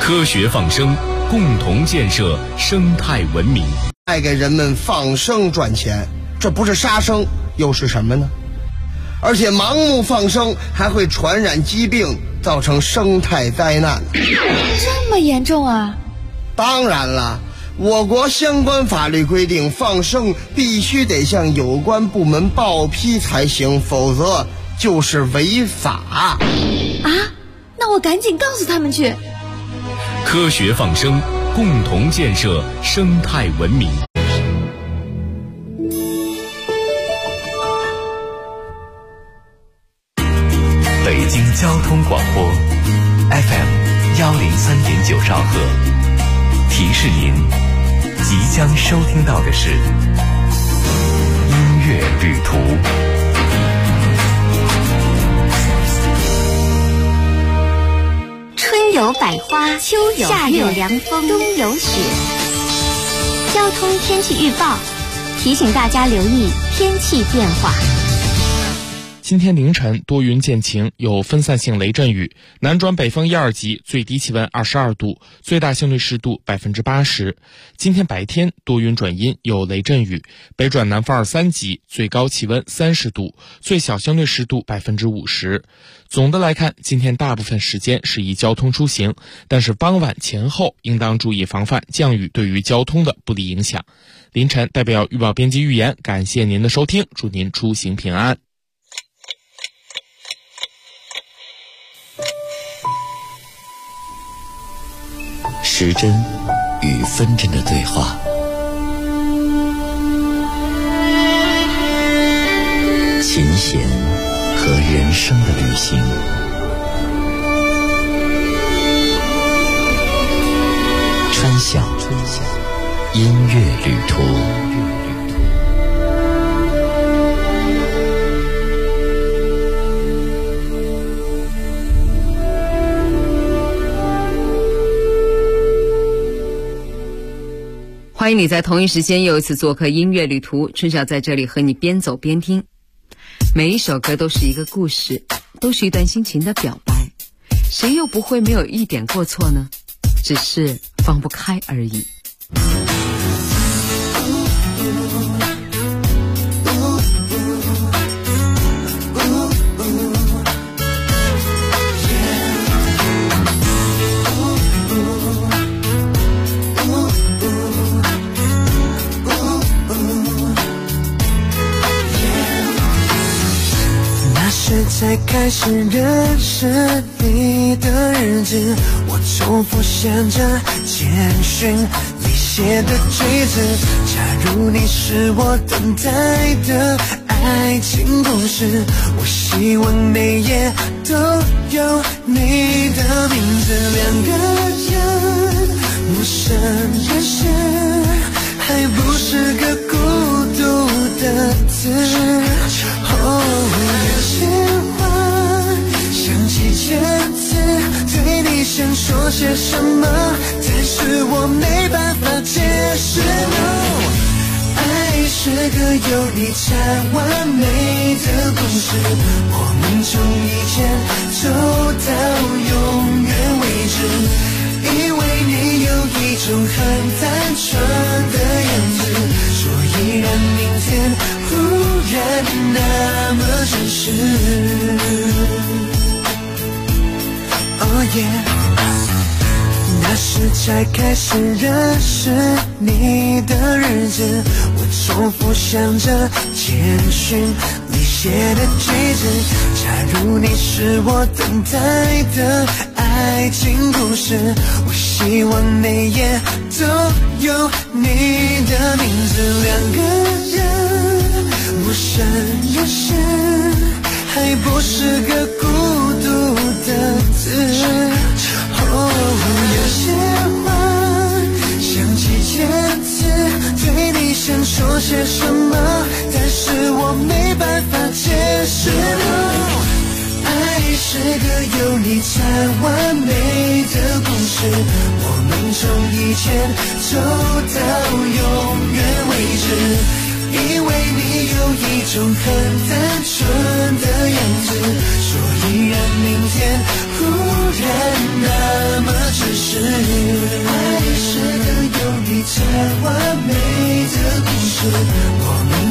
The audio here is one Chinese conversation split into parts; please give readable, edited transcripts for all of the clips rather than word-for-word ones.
科学放生，共同建设生态文明。 爱给人们放生赚钱，这不是杀生又是什么呢？而且盲目放生还会传染疾病，造成生态灾难。 这么严重啊？ 当然了，我国相关法律规定，放生必须得向有关部门报批才行，否则就是违法。 啊？那我赶紧告诉他们去。 科学放生，共同建设生态文明。北京交通广播 FM103.9兆赫，提示您即将收听到的是音乐旅途。 春有百花，秋有夏有凉风，冬有雪。交通天气预报提醒大家留意天气变化。 今天凌晨多云见晴，有分散性雷阵雨，南转北风1、2级，最低气温22度，最大相对湿度80%。今天白天多云转阴，有雷阵雨，北转南风2、3级，最高气温30度，最小相对湿度50%。总的来看，今天大部分时间适宜交通出行，但是傍晚前后应当注意防范降雨对于交通的不利影响。凌晨代表预报编辑预言，感谢您的收听，祝您出行平安。 时针与分针的对话，琴弦和人生的旅行，川响音乐旅途。 欢迎你在同一时间又一次做客音乐旅途，春晓在这里和你边走边听。每一首歌都是一个故事，都是一段心情的表白，谁又不会没有一点过错呢？只是放不开而已。 才开始认识你的日子，我重复想着简讯里写的句子，假如你是我等待的爱情故事，我希望每页都有你的名字。两个人陌生认识，还不是个孤独的字。有些话想起千次，对你想说些什么，但是我没办法解释。No， 爱是个有你才完美的故事，我们从以前走到永远为止，因为你有一种很单纯的样子，所以让明天忽然那么真实。Oh yeah， 那时才开始认识你的日子，我重复想着简讯里写的句子，假如你是我等待的爱情故事，我希望每页都有你的名字。两个人陌生认识，还不是个孤独的字。有些话想起千次，对你想说些什么，但是我没办法解释。爱是个有你才完美的故事，我们从以前走到永远为止，因为你有一种很单纯的样子，所以让明天忽然那么真实。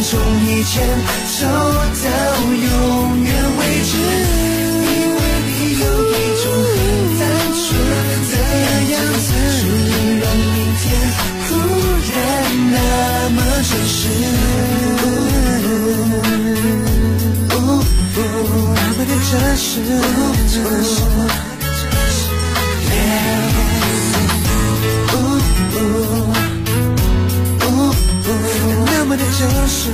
从以前走到永远为止，因为你有一种很单纯的样子，让明天忽然那么真实，那么的真实，那么的真实，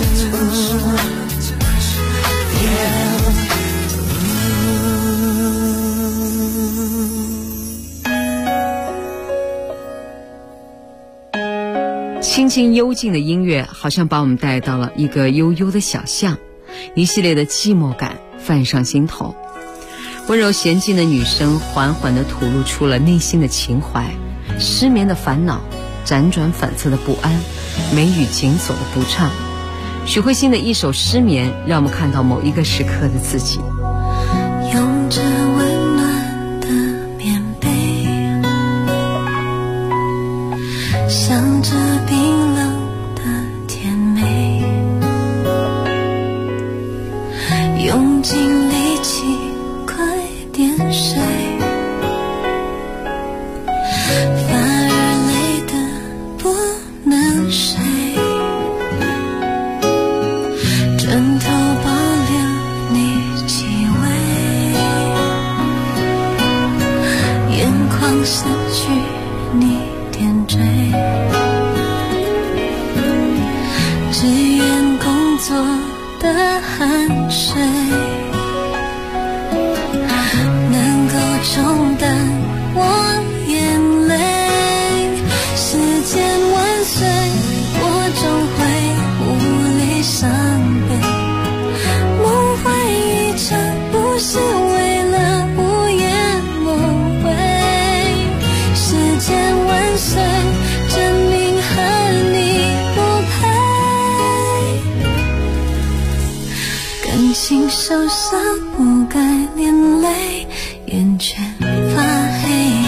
轻轻幽静的音乐好像把我们带到了一个幽幽的小巷，一系列的寂寞感泛上心头。温柔娴静的女声缓缓地吐露出了内心的情怀，失眠的烦恼，辗转反侧的不安，眉宇紧锁的不畅。许慧欣的一首《失眠》让我们看到某一个时刻的自己， 拥着温暖的棉被，想着冰冷的甜美，用尽力气快点睡，反而累得不能睡，枕头保留你气味，眼眶失去你点缀，只愿工作的汗水能够冲淡我眼泪。时间万岁，我终会无力伤悲，梦回一场不是为了午夜梦回。时间万岁，证明和你不配，感情受伤不该连累，眼圈发黑。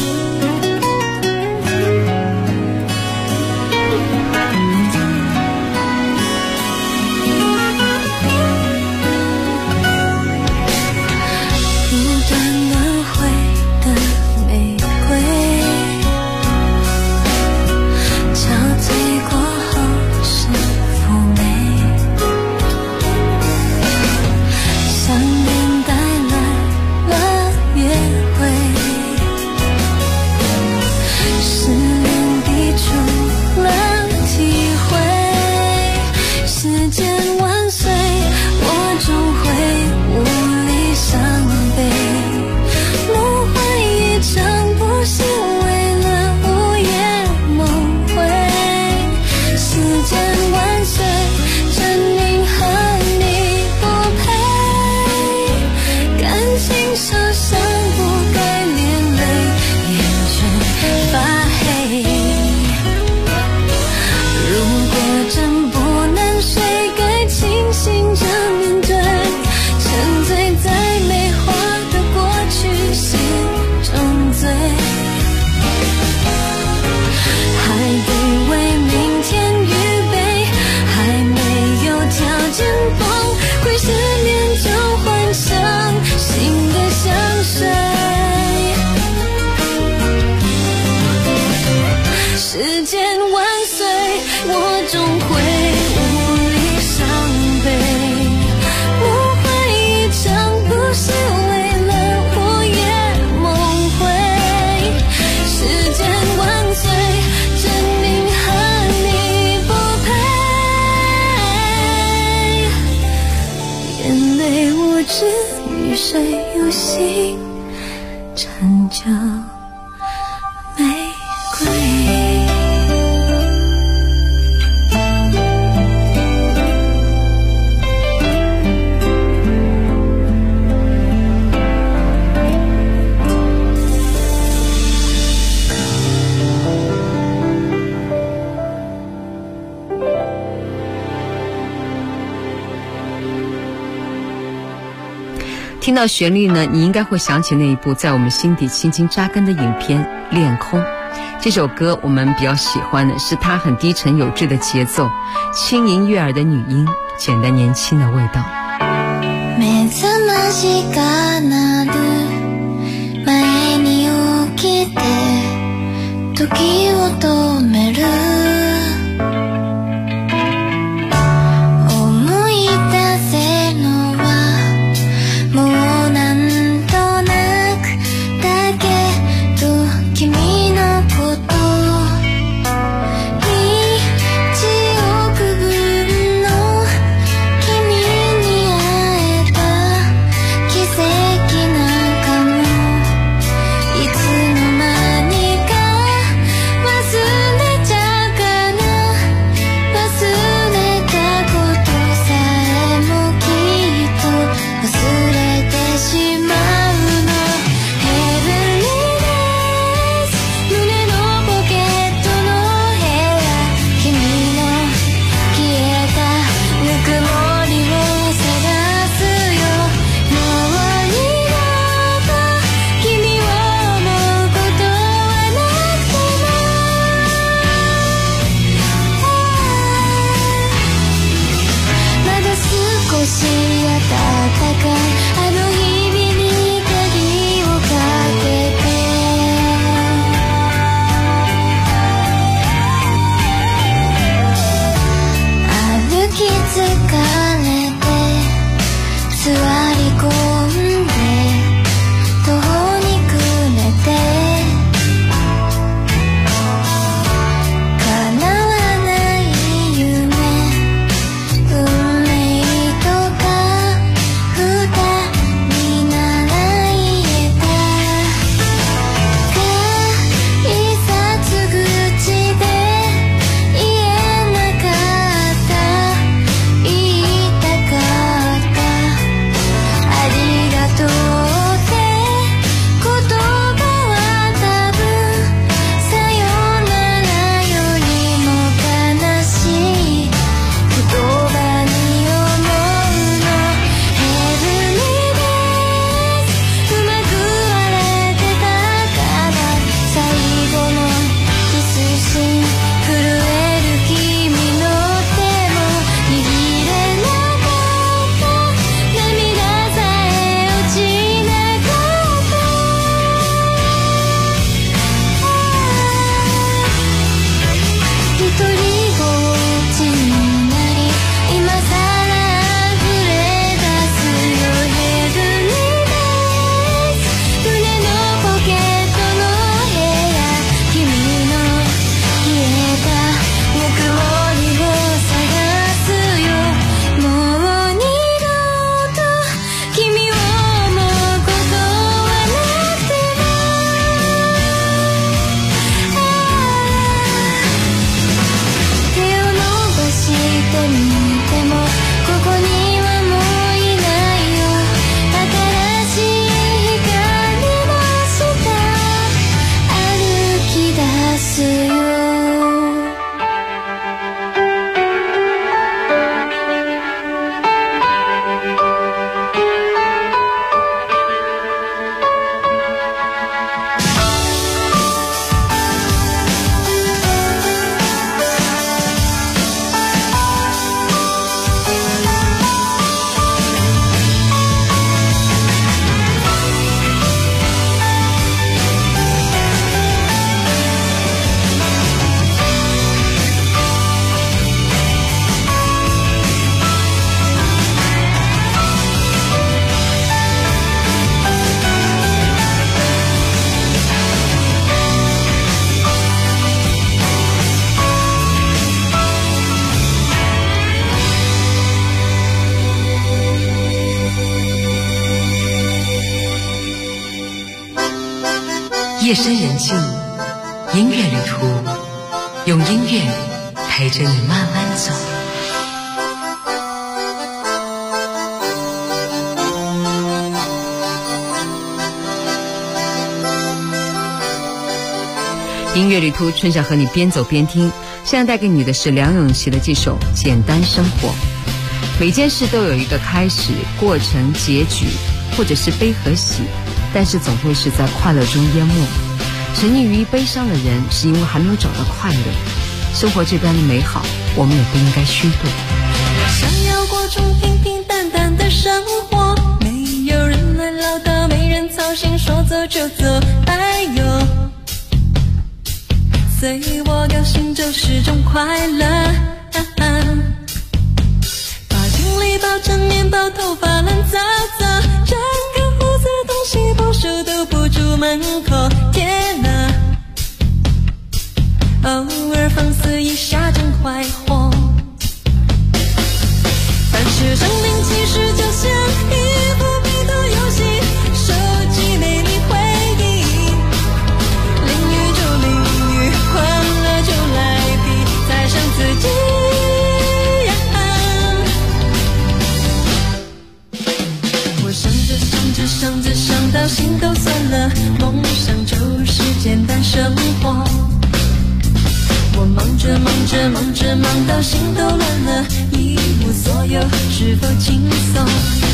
与谁有心成就玫瑰。 听到旋律呢，你应该会想起那一部在我们心底轻轻扎根的影片《恋空》。 这首歌我们比较喜欢的是它很低沉有致的节奏，轻盈悦耳的女音，简单年轻的味道。 目覚ましが鳴る前に起きて時を止める思い出せのはもうなんとなくだけど君のこと1億分の君に会えた奇跡なんかもいつの間にか忘れちゃうかな忘れたことさえもきっと忘れてしまうの Heavenly Days 胸のポケットの部屋君の消えたぬくもりを探すよもう二度と君を思うことはなくてもまだ少し暖かいあの日々に鍵をかけて歩き疲れて座り込んで途方に暮れて叶わない夢運命とか二人なら言えた改札口で言えなかった言いたかったありがとうって言葉は多分さよならよりも悲しい言葉に思うの Heavenly Days うまく笑えてたから最後のキスシーン震える君の手も握れなかった涙さえ落ちなかった一人ぼっちになり今さら溢れ出すよ Heavenly Days 胸のポケットの部屋君の消えたぬくもりを探すよもう二度と君を思うことはなくても手を伸ばしてみてもここにはもういないよ新しい光の下歩き出すよ夜深人静，音乐旅途，用音乐陪着你慢慢走。音乐旅途，春晓和你边走边听。现在带给你的是梁咏琪的这首《简单生活》。每件事都有一个开始、过程、结局，或者是悲和喜，但是总会是在快乐中淹没。 沉溺于悲伤的人是因为还没有找到快乐。生活这般的美好，我们也不应该虚度。 想要过种平平淡淡的生活，没有人来唠叨，没人操心，说走就走，哎呦，随我高兴就是种快乐。把行李包成面包，头发乱糟糟，整个胡子东西不收都不出门口，天哪，偶尔放肆一下真坏货。但是生命其实就像一部迷途游戏，收集美丽回忆，淋雨就淋雨，欢乐就来比，猜想自己我想到心都酸了，梦想就是简单生活。我忙到心都乱了，一无所有，是否轻松？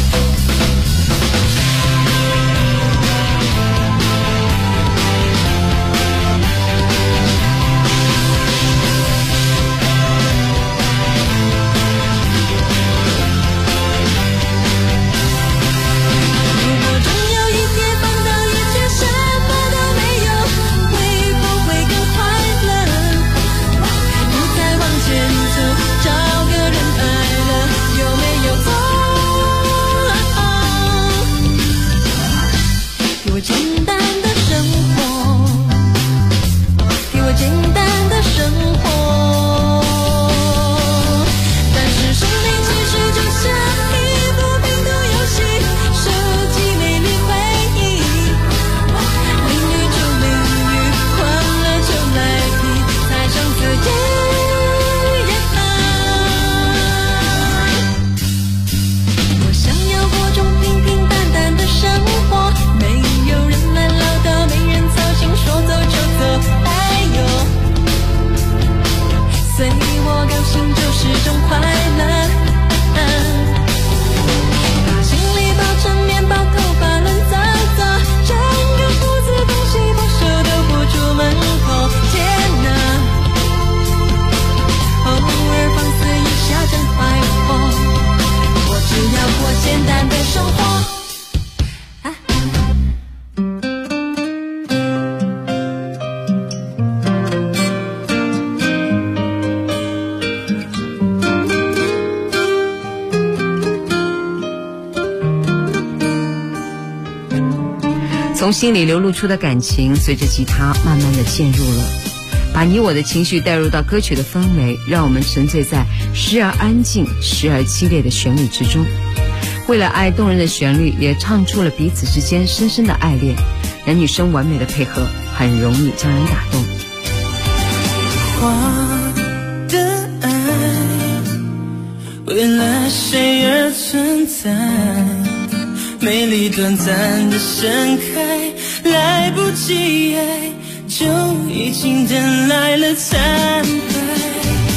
从心里流露出的感情，随着吉他慢慢的渐入了，把你我的情绪带入到歌曲的氛围，让我们沉醉在时而安静时而激烈的旋律之中。为了爱动人的旋律，也唱出了彼此之间深深的爱恋。男女生完美的配合，很容易将人打动。 花的爱为了谁而存在，美丽短暂的盛开，来不及爱就已经等来了惨败。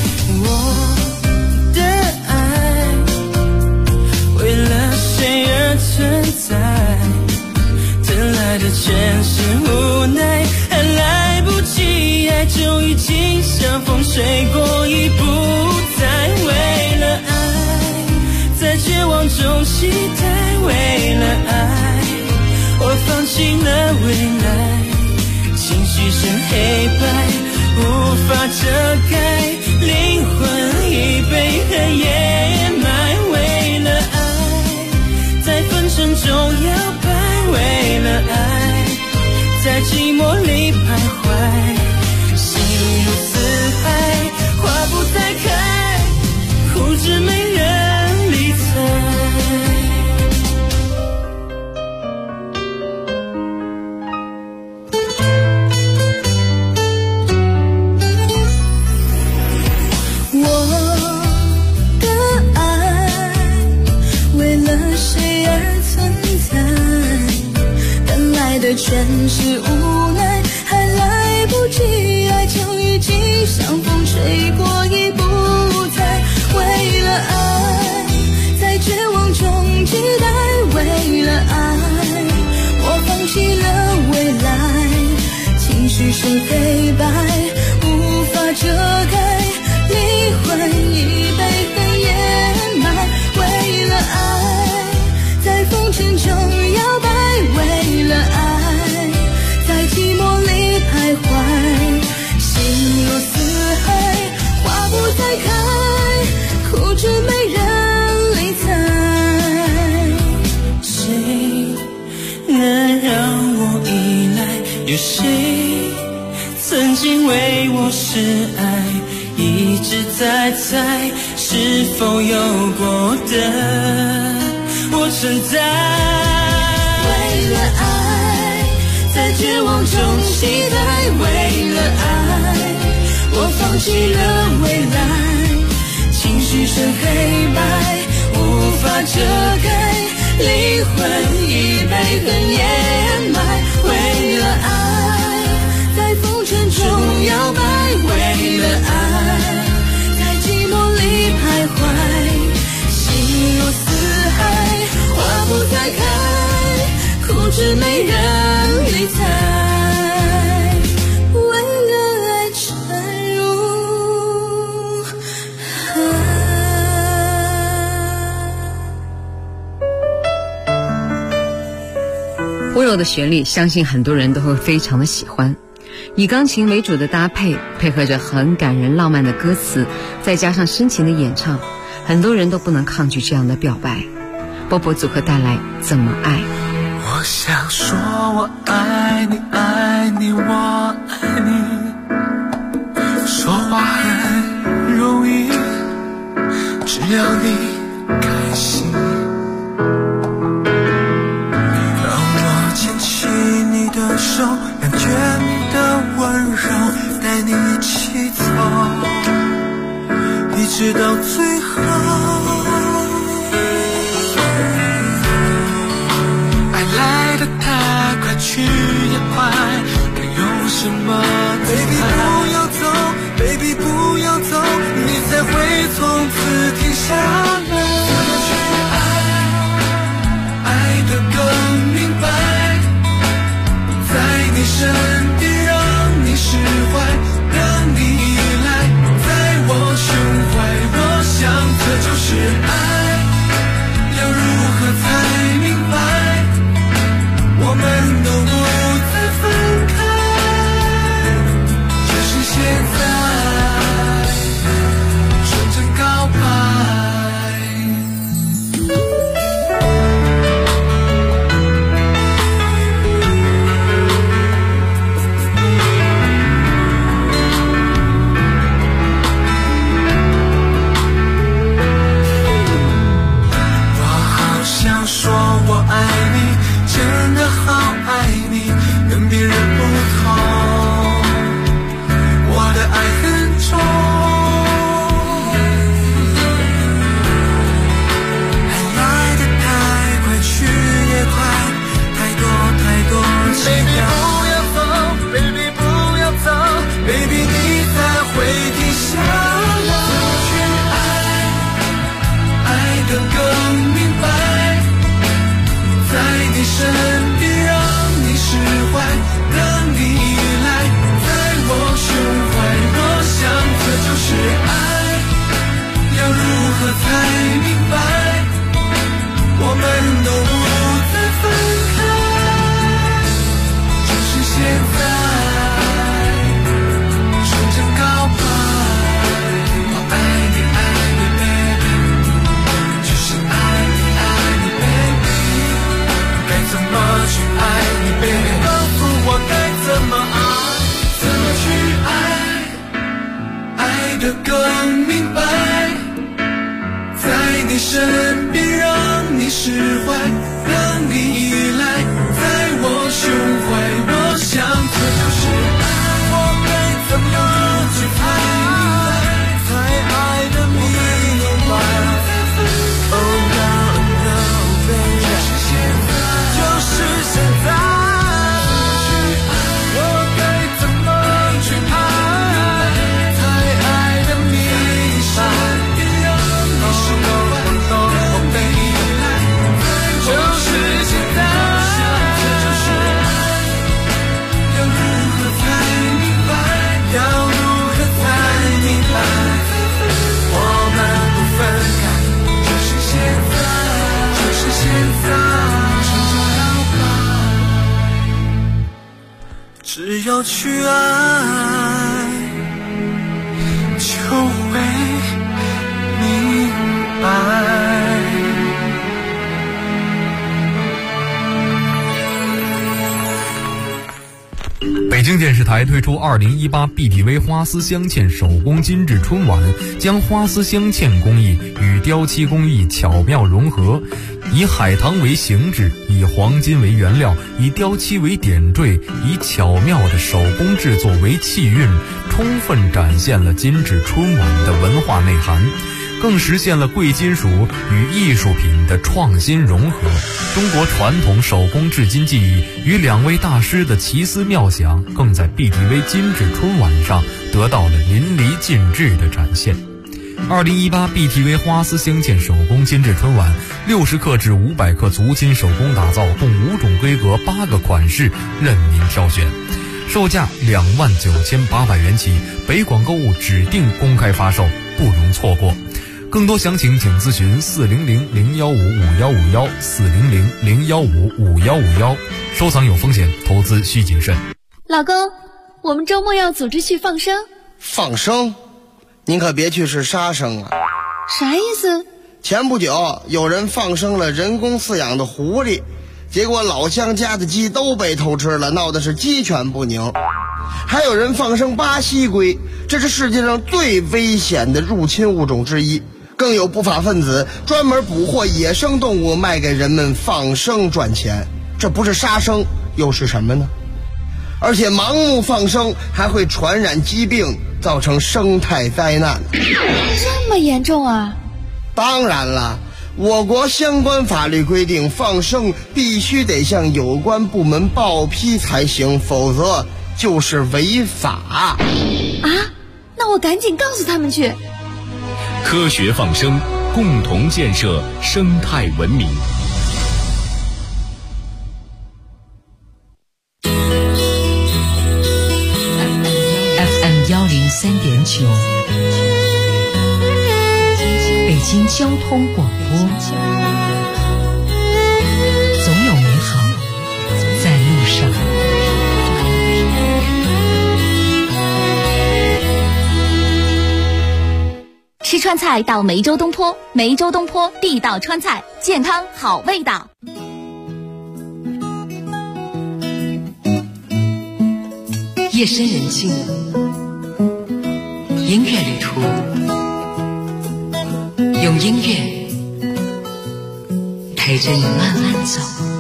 我的爱为了谁而存在，等来的全是无奈，还来不及爱就已经像风吹过已不在。为了爱在绝望中期待，为了爱我放弃了未来，情绪是黑白无法遮盖，灵魂已被黑夜掩埋。为了爱在纷争中摇摆，为了爱在寂寞里徘徊，心如四海，花不再开，枯枝没人理睬。全是无奈，还来不及爱就已经像风吹过已不在。为了爱绪是黑白，无法遮盖，灵魂已被恨掩埋。为了爱，在风尘中摇摆，为了爱，在寂寞里徘徊。心若四海，花不再开，枯枝没人理睬。谁能让我依赖？有谁曾经为我示爱？一直在猜，是否有过的我存在。为了爱，在绝望中期待，为了爱，我放弃了未来。情绪是黑白，无法遮盖，灵魂已被恨掩埋。为了爱，在风尘中摇摆，为了爱，在寂寞里徘徊。心若四海，花不再开，枯枝没人理睬。为了爱沉入海。 温柔的旋律，相信很多人都会非常的喜欢。以钢琴为主的搭配，配合着很感人浪漫的歌词，再加上深情的演唱，很多人都不能抗拒这样的表白。波波组合带来《怎么爱》。 我想说我爱你，爱你，我爱你，说话很容易，只要你开心。让我牵起你的手，感觉你的温柔，带你一起走，一直到最后。来得太快，去也快，该用什么？Baby 不要走 ，Baby 不要走，你才会从此停下来。怎么去爱，爱得更明白，在你身边让你释怀，让你依赖，在我胸怀。我想这就是爱，要如何才明白？我们都不再分开，就是现在纯真告白。我好想说我爱你，真的好爱你，跟别人不同，我的爱很重，爱来得太快，去也快，太多太多期待。Baby 不要走 ，Baby 不要走 ，Baby 你才会停下来。去爱，爱得更明白，在你身边让你释怀，让你依赖，在我胸怀。我想这就是爱，要如何才明白？我们都不再分开，就是现在纯真告白。我爱你爱你 baby， 就是爱你爱你 baby，该怎么去爱你 baby， 告诉我该怎么爱，怎么去爱，爱得更明白，在你身边让你释怀，让你依赖，在我胸怀。我想这就是爱，我该怎么去才明白，才爱得明白。Oh no no baby， 就是现在，我该怎么去爱，才爱得明白？你是我不懂，我被依赖，就是现在，这就是爱， 只要去爱，就会明白。 北京电视台推出2018 BTV 花丝镶嵌手工精致春晚，将花丝镶嵌工艺与雕漆工艺巧妙融合，以海棠为形制，以黄金为原料，以雕漆为点缀，以巧妙的手工制作为气韵，充分展现了精致春晚的文化内涵，更实现了贵金属与艺术品的创新融合。中国传统手工制金技艺与两位大师的奇思妙想，更在 BTV 精致春晚上得到了淋漓尽致的展现。2018 BTV 花丝镶嵌手工精致春晚，60克至500克足金手工打造，共5种规格8个款式任您挑选，售价29800元起，北广购物指定公开发售，不容错过。更多详情请咨询400-015-5151 400-015-5151。收藏有风险，投资需谨慎。 老公，我们周末要组织去放生。 放生？您可别去是杀生啊！ 啥意思？ 前不久有人放生了人工饲养的狐狸，结果老乡家的鸡都被偷吃了，闹得是鸡犬不宁。还有人放生巴西龟，这是世界上最危险的入侵物种之一。更有不法分子专门捕获野生动物卖给人们放生赚钱，这不是杀生又是什么呢？而且盲目放生还会传染疾病，造成生态灾难。 这么严重啊？ 当然了，我国相关法律规定，放生必须得向有关部门报批才行，否则就是违法。 啊？那我赶紧告诉他们去。 科学放生，共同建设生态文明。 FM 103.9，北京交通广播，总有美好在路上。 吃川菜到梅州东坡，梅州东坡地道川菜，健康好味道。 夜深人静，音乐旅途，用音乐陪着你慢慢走。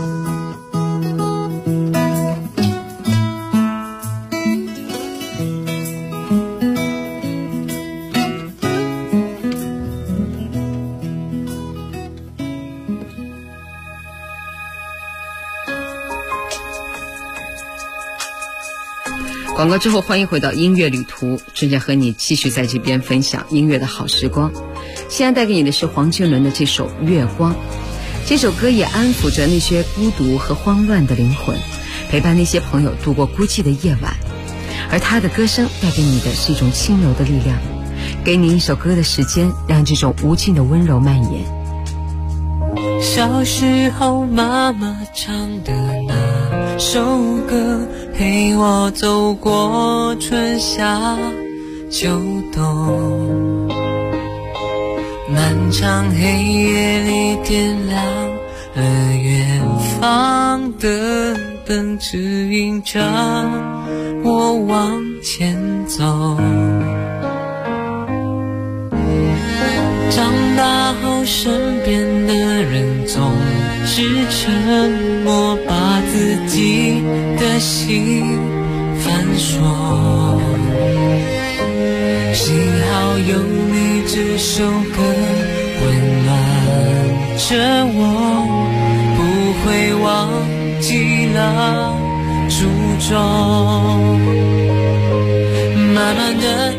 广告之后，欢迎回到音乐旅途，正在和你继续在这边分享音乐的好时光。现在带给你的是黄俊伦的这首《月光》，这首歌也安抚着那些孤独和慌乱的灵魂，陪伴那些朋友度过孤寂的夜晚。而他的歌声带给你的是一种轻柔的力量，给你一首歌的时间，让这种无尽的温柔蔓延。 小时候妈妈唱的那首歌，陪我走过春夏秋冬，漫长黑夜里点亮了远方的灯，指引着我往前走。长大后身边的人总是沉默，把自己的心反锁，幸好有你这首歌温暖着我，不会忘记了初衷。慢慢的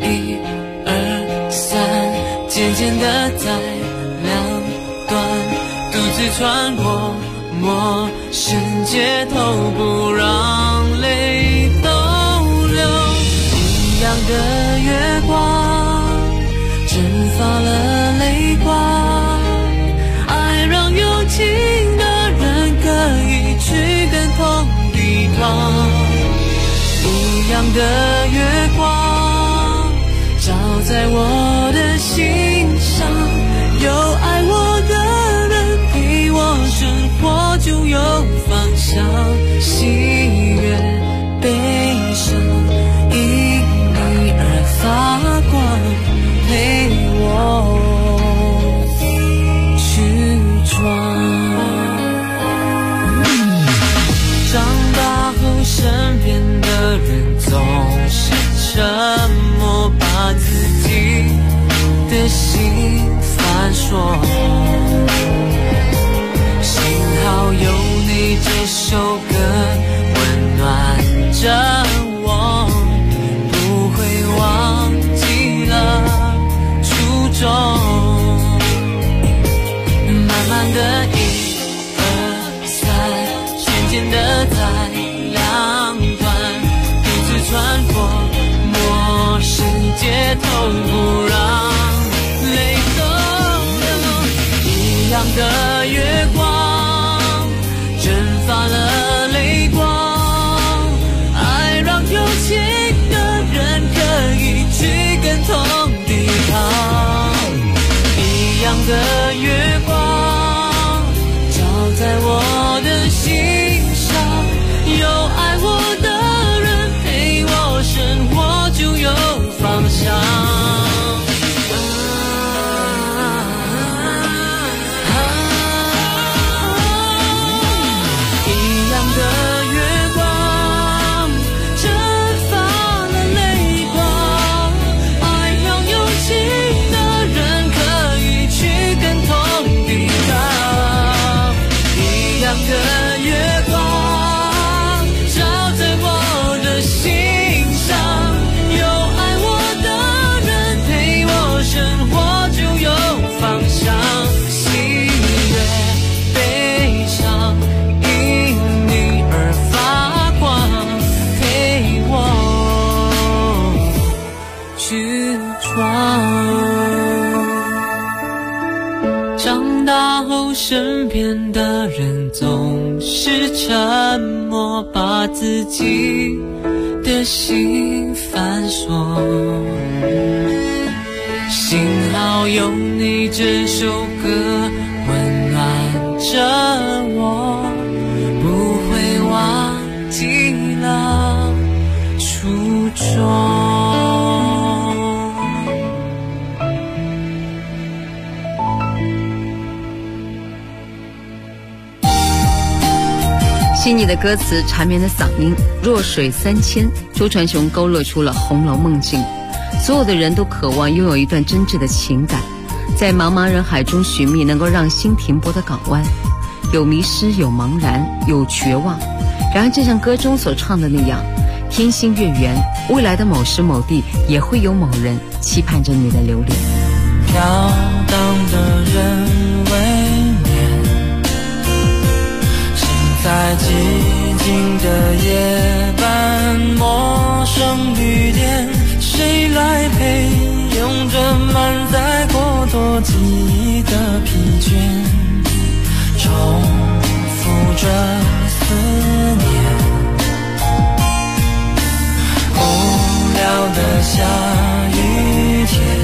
1、2、3，渐渐的在两端独自穿过陌生街头，不让泪逗留。一样的月光蒸发了泪光，爱让有情的人可以去更同地方。 的月光照在我的心上，有爱我的人陪我生活就有方向，喜悦悲伤因你而发光，陪我去闯。长大后身边的人总是沉默，把自己的心反锁，幸好有你这首歌温暖着我，不会忘记了初衷，慢慢的一二三，渐渐的在两端彼此穿过，陌生街头不让泪动，一样的月光蒸发了泪光，爱让有情的人可以去跟痛抵抗，一样的月光照在我的心上，有爱我的人陪我生活就有方向。长大后身边的人总是沉默，把自己的心反锁，幸好有你这首歌温暖着我，不会忘记了初衷。 细腻的歌词，缠绵的嗓音，弱水三千，周传雄勾勒出了红楼梦境。所有的人都渴望拥有一段真挚的情感，在茫茫人海中寻觅能够让心停泊的港湾，有迷失，有茫然，有绝望。然而正像歌中所唱的那样，天心月圆，未来的某时某地也会有某人期盼着你的留恋。 飘荡的人未眠，在寂静的夜半，陌生旅店，谁来陪？用着满载过多记忆的疲倦，重复着思念。无聊的下雨天，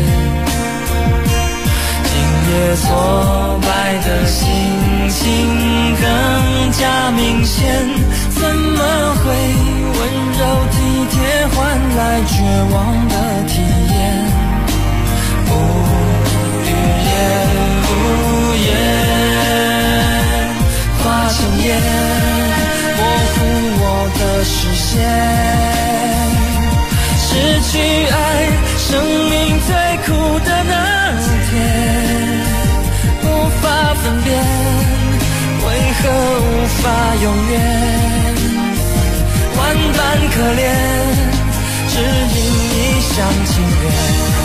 今夜挫败的心情更加明显，怎么会温柔体贴换来绝望的体验？无语也无言，化成烟，模糊我的视线。失去爱，生命最苦的那天，无法分辨，为何无法永远？万般可怜，只因一厢情愿。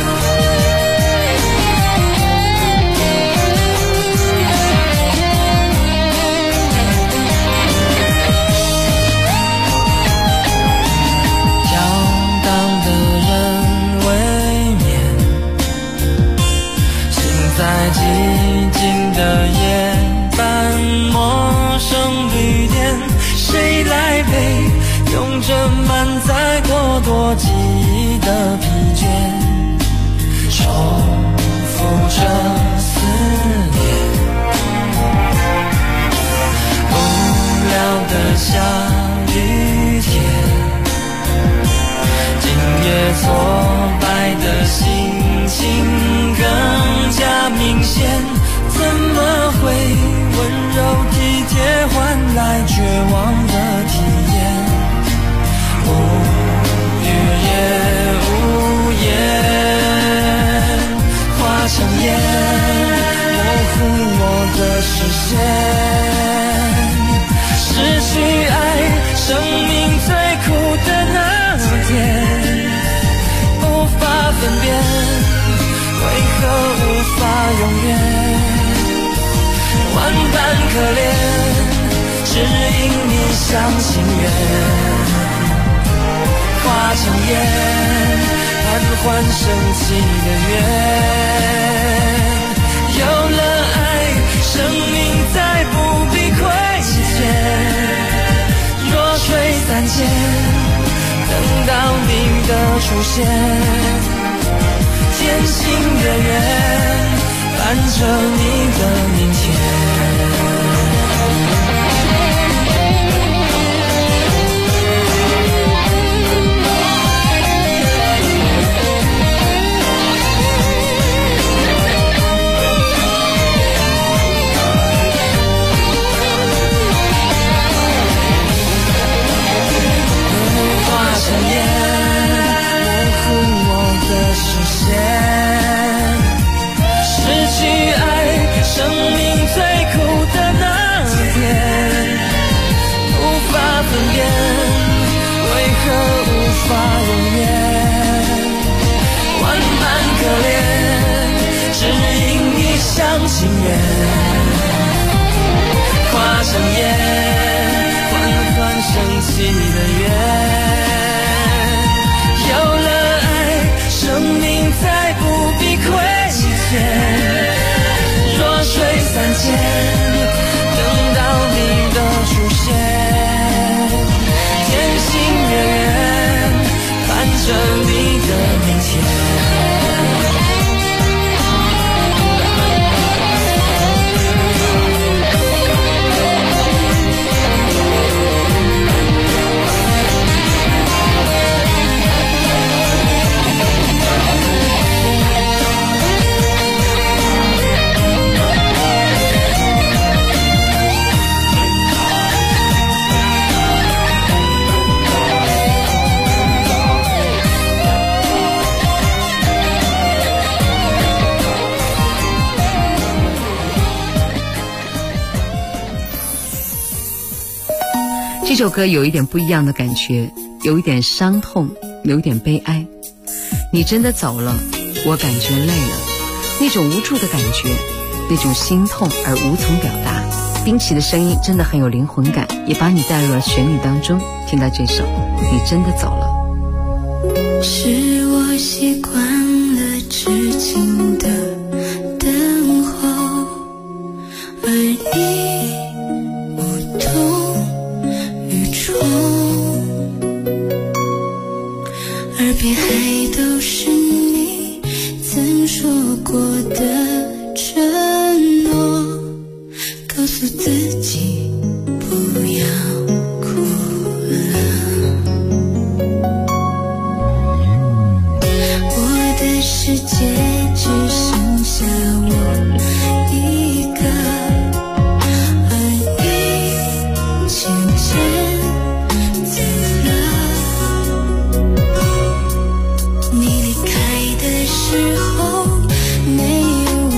在寂静的夜半，陌生旅店，谁来陪？用着满再剥夺记忆的疲倦，重复着思念。无聊的下雨天，今夜挫败的心情更加明显，怎么会温柔体贴换来绝望的体验？无语也无言，化成烟，模糊我的视线。失去爱，生命最苦的那天，无法分辨，为何无法永远？万般可怜，只因你相情愿，化成烟，缓缓升起的愿。有了爱，生命再不必亏欠。若水三千，等到你的出现，天心月圆，伴着你的明天。情愿化成烟，缓缓升起的愿。有了爱，生命再不必亏欠。弱水三千，等到你的出现，天心月圆，伴着你的明天。 这首歌有一点不一样的感觉，有一点伤痛，有一点悲哀。你真的走了，我感觉累了，那种无助的感觉，那种心痛而无从表达。冰淇的声音真的很有灵魂感，也把你带入了旋律当中。听到这首你真的走了， 是我习惯了痴情的等候，而你无动于衷，耳边还都是你曾说过的承诺，告诉自己不要哭了。我的世界只剩下我一个，而你渐渐走了。你离开的时候，没有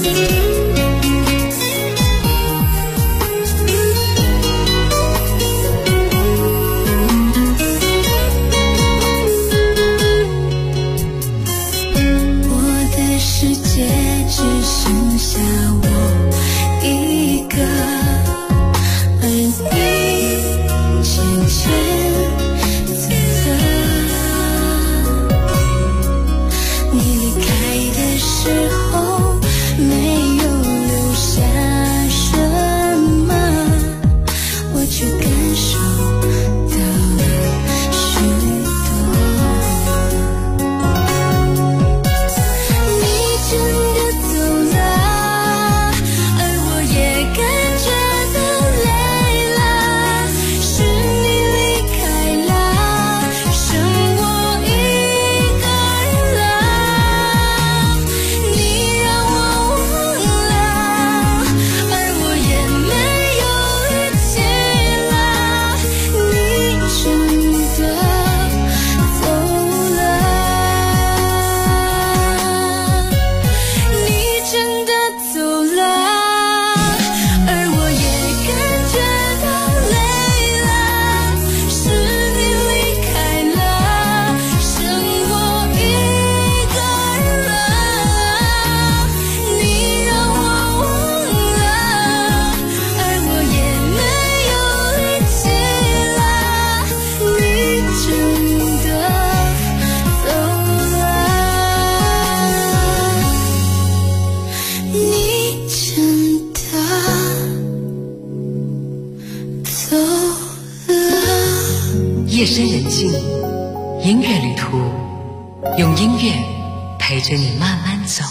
夜深人静，音乐旅途，用音乐陪着你慢慢走。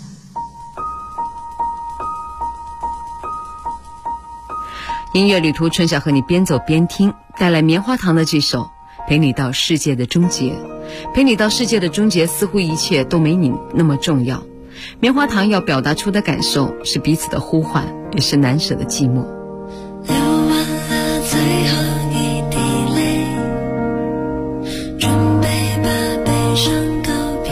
音乐旅途，春晓和你边走边听，带来棉花糖的这首《陪你到世界的终结》。陪你到世界的终结，似乎一切都没你那么重要。棉花糖要表达出的感受是彼此的呼唤，也是难舍的寂寞。 流完了最后一滴泪，准备把悲伤告别，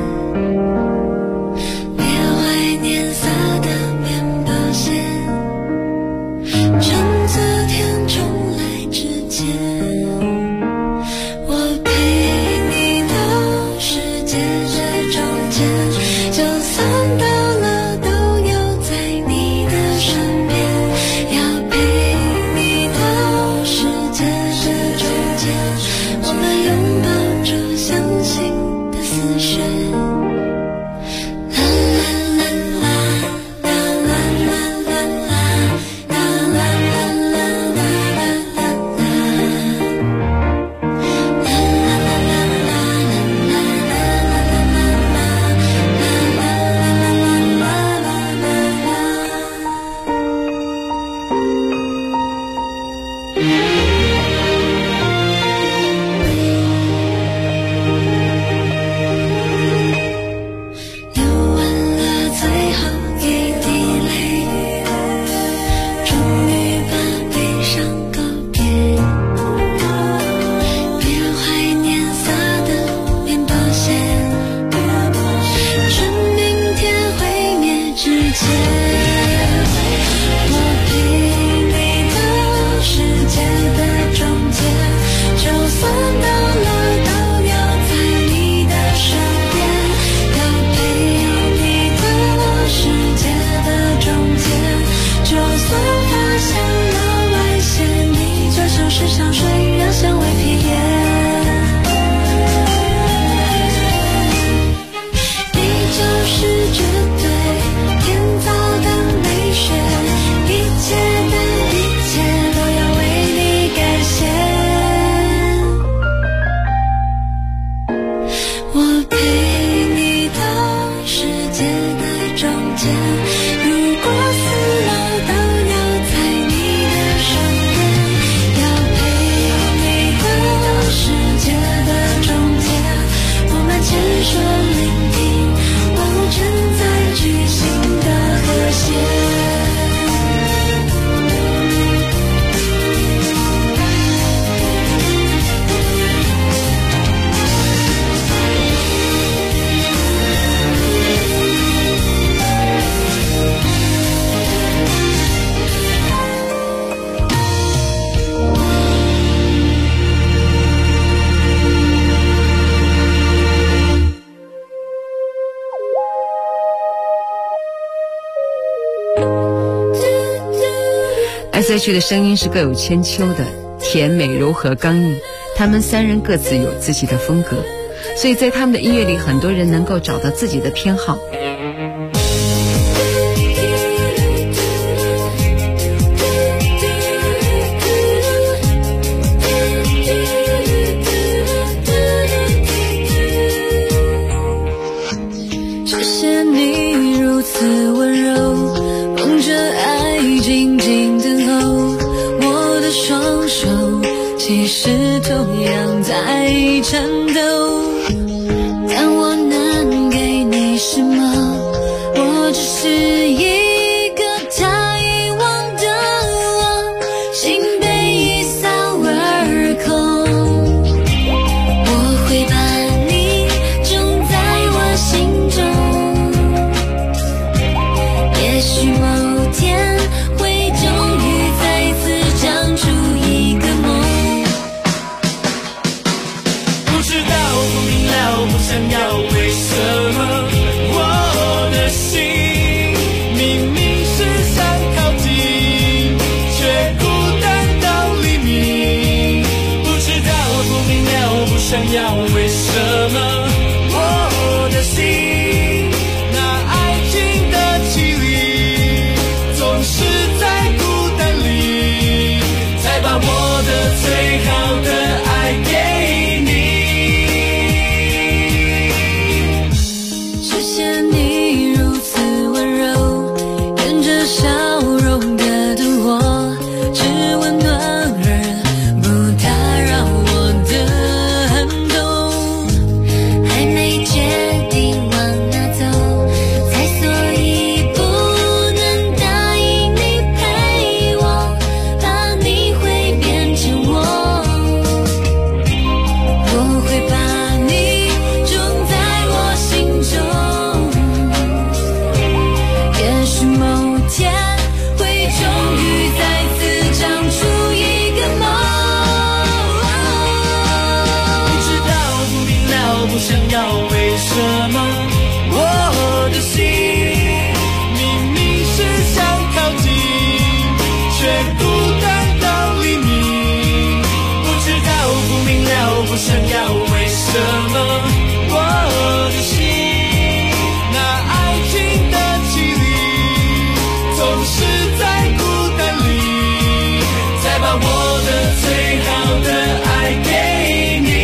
别怀念撒的面包屑，趁昨天重来之前，我陪你到世界的终结，就算到了都要在你的身边，要陪你到世界的终结，我们拥抱着相信的思绪。流完了最后一滴泪，终于把悲伤告别，别怀念撒的面包屑，趁明天毁灭之前，我陪你到世界的终结，就算到了都要在你的身边，要陪你到世界的终结，就算发现了危险，你就像是香水，让香味披野。你就是绝对，天造 S.H. 的声音是各有千秋的，甜美、柔和、刚硬。他们三人各自有自己的风格，所以在他们的音乐里，很多人能够找到自己的偏好。 谢谢你如此温柔，捧着爱静静等候，我的双手其实同样在颤抖，但我能给你什么？我只是一个他遗忘的我，心被一扫而空。我会把你种在我心中，也许某天会终于再次长出一个梦。 不知道，不明了，不想要，为什么我的心明明是想靠近，却孤单到黎明。不知道，不明了，不想要，为什么我的心那爱情的绮丽，总是在孤单里才把我的最好的爱给你。 谢谢你如此温柔，沿着笑容的灯火，只温暖而不打扰我的寒冬。还没决定往哪走，才所以不能答应你陪我，怕你会变成我。我会把你种在我心中，也许某天会终于再次长出一个梦。 不知道，不明了，不想要，为什么我的心明明是想靠近，却孤单到黎明。不知道，不明了，不想要，为什么我的心那爱情的绮丽，总是在孤单里才把我的最好的爱给你。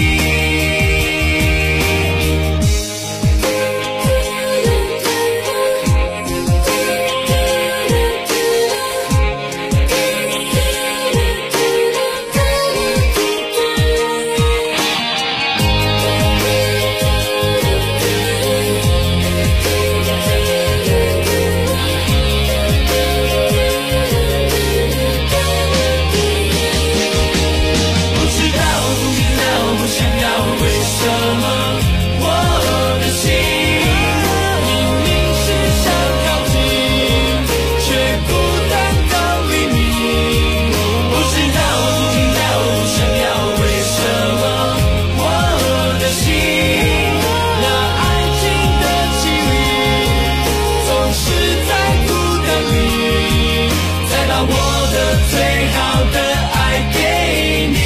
不知道，不明了，不想要，为什么我的心明明是想靠近，却孤单到黎明。不知道，不明了，不想要，为什么我的心那爱情的绮丽，总是在孤单里才把我的最好的爱给你。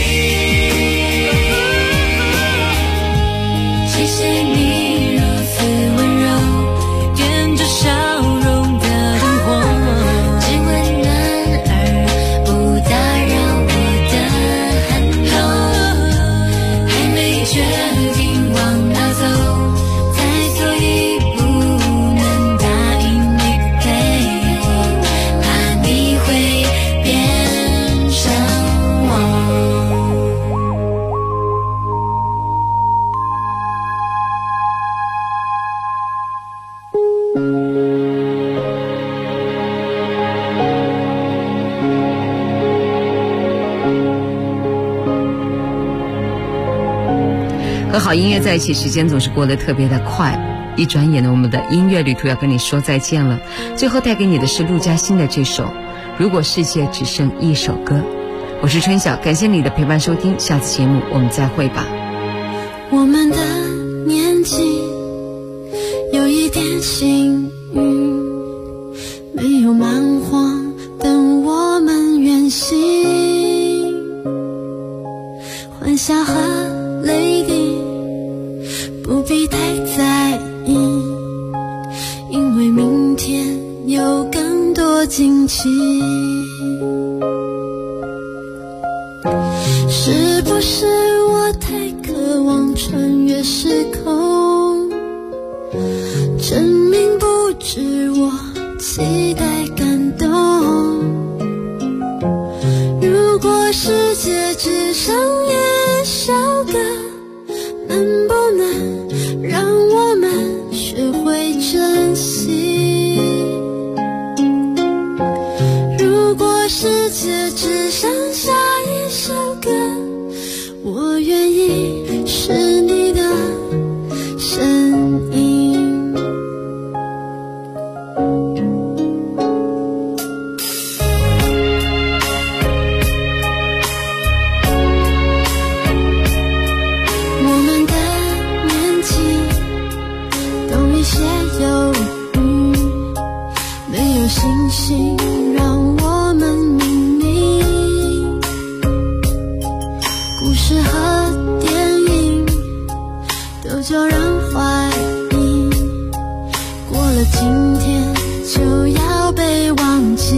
谢谢你如此温柔，沿着笑容的灯火，只温暖而不打扰我的寒冬。还没决定往哪走，才所以不能答应你陪我，怕你会变成我。 和好音乐在一起，时间总是过得特别的快，一转眼呢，我们的音乐旅途要跟你说再见了。最后带给你的是陆嘉欣的这首《如果世界只剩一首歌》。我是春晓，感谢你的陪伴收听，下次节目我们再会吧。 我们的年纪有一点幸运，没有蛮荒等我们多惊奇。是不是我太渴望穿越时空，证明不止我期待感动？如果世界只剩一首歌，能不能让我们学会珍惜？如果世界只剩下一首歌，我愿意是你的声音。我们的年纪懂一些忧郁，没有星星让我们明明，故事和电影都叫人怀疑，过了今天就要被忘记。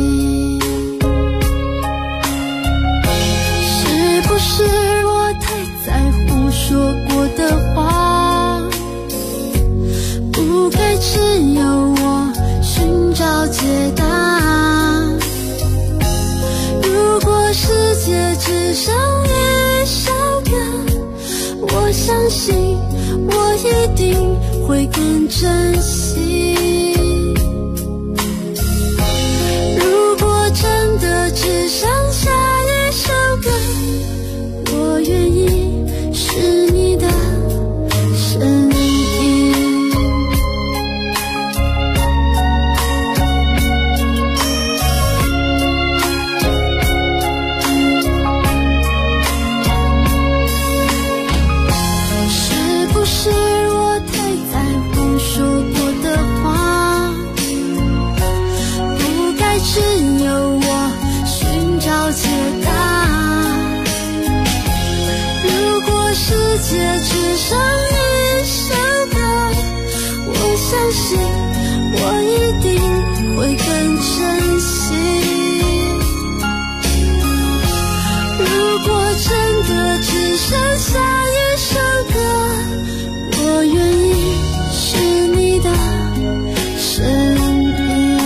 是不是我太在乎说过的话，不该只有我寻找解答？如果世界只剩一首歌，我相信我一定会更珍惜。如果真的只剩下一首歌，我愿意是你的声音。是不是我太在乎说过的话，不该只有我寻找解答？如果世界只剩一首歌，我相信我一定会更珍惜。如果真的只剩下一首歌，我愿意是你的声音。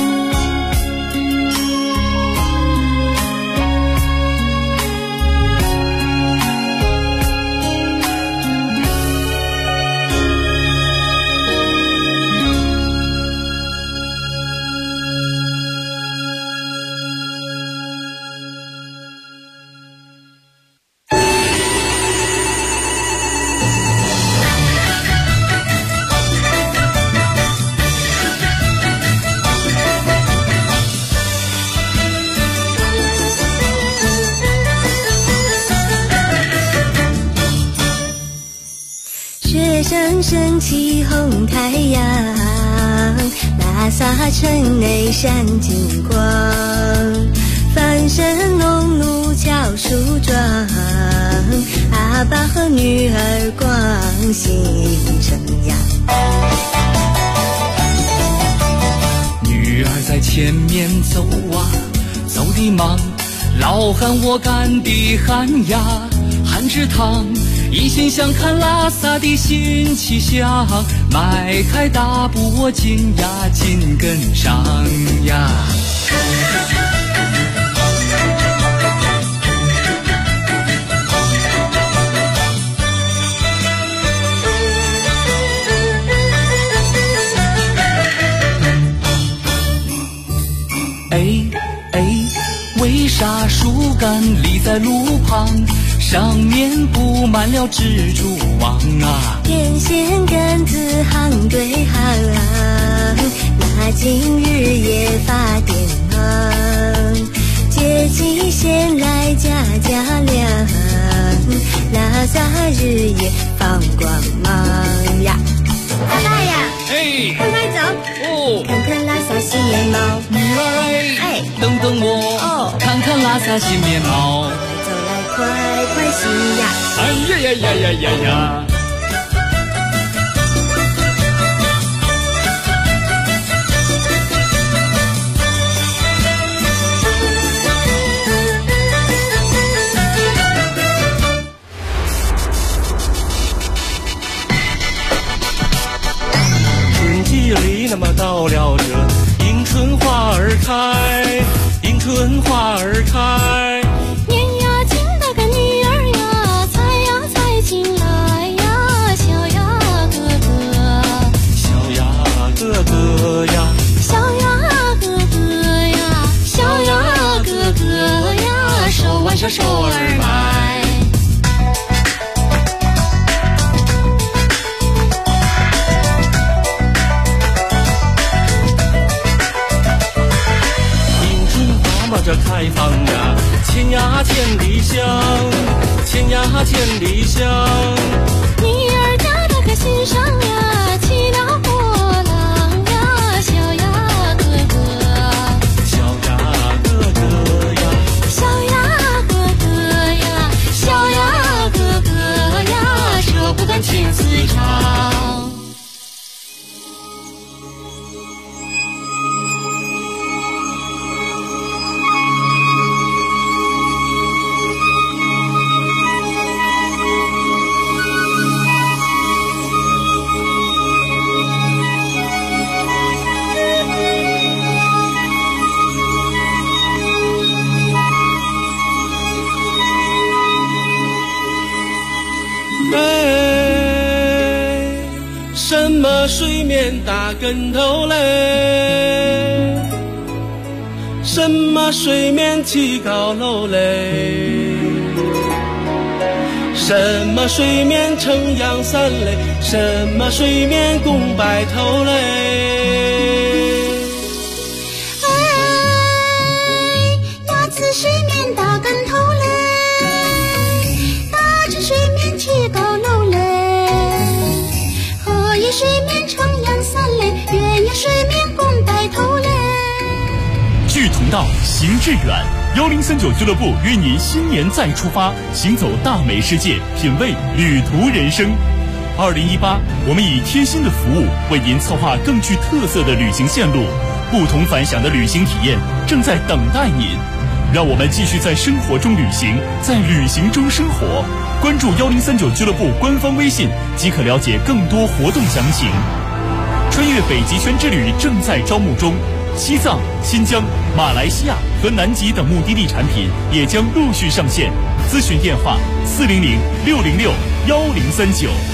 雪山升起红太阳，拉萨城内闪金光，翻身农奴敲树桩，阿爸和女儿光心正阳。 女儿在前面走啊，走得忙，老汉我赶得喊呀，喊着汤。一心想看拉萨的新气象，迈开大步我紧呀紧跟上呀。为啥树干立在路旁，上面布满了蜘蛛网啊？ 电线杆子行对行，那今日也发电忙，接近线来家家亮，拉萨日夜放光芒呀。爸爸呀，快快走哦，看看拉萨新面貌。 女儿等等我看看拉萨新面貌。 快走来，快快行呀！ 哎呀呀呀呀呀呀！ 手儿买。 迎春花嘛这开放呀，千呀千里香，千呀千里香。 女儿嫁得可心上呀，骑了过郎呀，小呀哥哥， 小呀哥哥呀， 小呀哥哥呀，小呀哥哥呀，舍不得情丝长。 什么水面打跟头嘞？什么水面起高楼嘞？什么水面撑阳伞嘞？什么水面拱白头嘞？ 那次水面打跟头嘞，大着水面起高楼嘞。水面撑阳伞嘞，鸳鸯水面拱白头嘞。 志同道，行致远。1039俱乐部约您新年再出发，行走大美世界，品味旅途人生。2018，我们以贴心的服务为您策划更具特色的旅行线路，不同凡响的旅行体验正在等待您。让我们继续在生活中旅行，在旅行中生活。关注1039俱乐部官方微信，即可了解更多活动详情。穿越北极圈之旅正在招募中，西藏、新疆、马来西亚和南极等目的地产品也将陆续上线。咨询电话：400-606-1039。